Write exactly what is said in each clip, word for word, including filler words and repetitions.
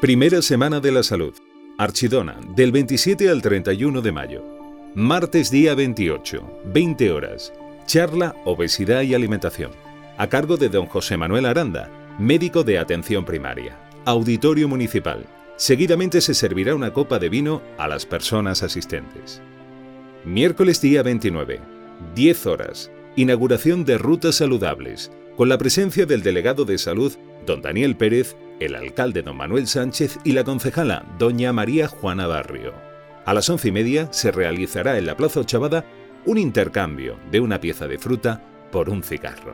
Primera Semana de la Salud. Archidona, del veintisiete al treinta y uno de mayo. Martes día veintiocho, veinte horas. Charla Obesidad y Alimentación. A cargo de don José Manuel Aranda, médico de atención primaria. Auditorio Municipal. Seguidamente se servirá una copa de vino a las personas asistentes. Miércoles día veintinueve, diez horas. Inauguración de Rutas Saludables, con la presencia del delegado de Salud, don Daniel Pérez, el alcalde don Manuel Sánchez y la concejala doña María Juana Barrio. A las once y media se realizará en la Plaza Ochavada un intercambio de una pieza de fruta por un cigarro.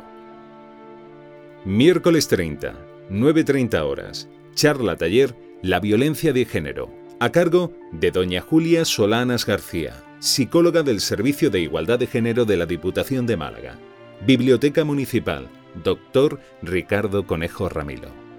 Miércoles treinta, nueve y treinta horas. Charla taller La violencia de género, a cargo de doña Julia Solanas García, psicóloga del Servicio de Igualdad de Género de la Diputación de Málaga. Biblioteca Municipal, doctor Ricardo Conejo Ramilo.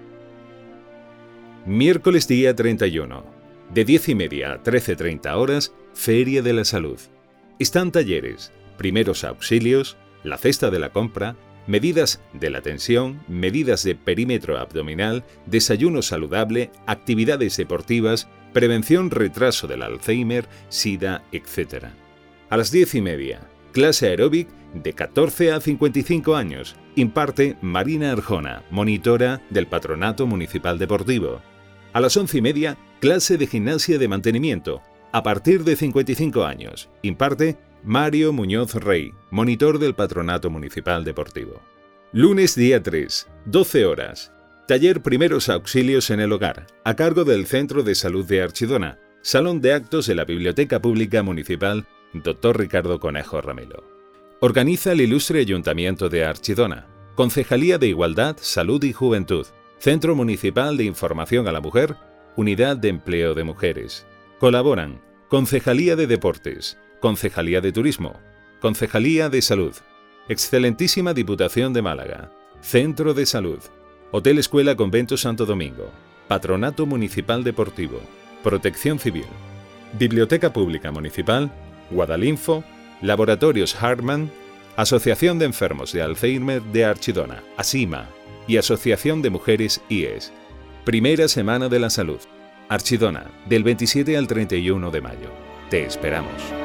Miércoles día treinta y uno, de diez y media a trece y treinta horas, Feria de la Salud. Están talleres, primeros auxilios, la cesta de la compra, medidas de la tensión, medidas de perímetro abdominal, desayuno saludable, actividades deportivas, prevención retraso del Alzheimer, SIDA, etcétera. A las diez y media, clase aeróbic de catorce a cincuenta y cinco años. Imparte Marina Arjona, monitora del Patronato Municipal Deportivo. A las once y media, clase de gimnasia de mantenimiento, a partir de cincuenta y cinco años. Imparte Mario Muñoz Rey, monitor del Patronato Municipal Deportivo. Lunes día tres, doce horas. Taller Primeros Auxilios en el Hogar, a cargo del Centro de Salud de Archidona. Salón de actos de la Biblioteca Pública Municipal, doctor Ricardo Conejo Ramilo. Organiza el Ilustre Ayuntamiento de Archidona. Concejalía de Igualdad, Salud y Juventud. Centro Municipal de Información a la Mujer, Unidad de Empleo de Mujeres. Colaboran Concejalía de Deportes, Concejalía de Turismo, Concejalía de Salud, Excelentísima Diputación de Málaga, Centro de Salud, Hotel Escuela Convento Santo Domingo, Patronato Municipal Deportivo, Protección Civil, Biblioteca Pública Municipal, Guadalinfo, Laboratorios Hartmann, Asociación de Enfermos de Alzheimer de Archidona, ASIMA, y Asociación de Mujeres I E S. Primera Semana de la Salud. Archidona, del veintisiete al treinta y uno de mayo. Te esperamos.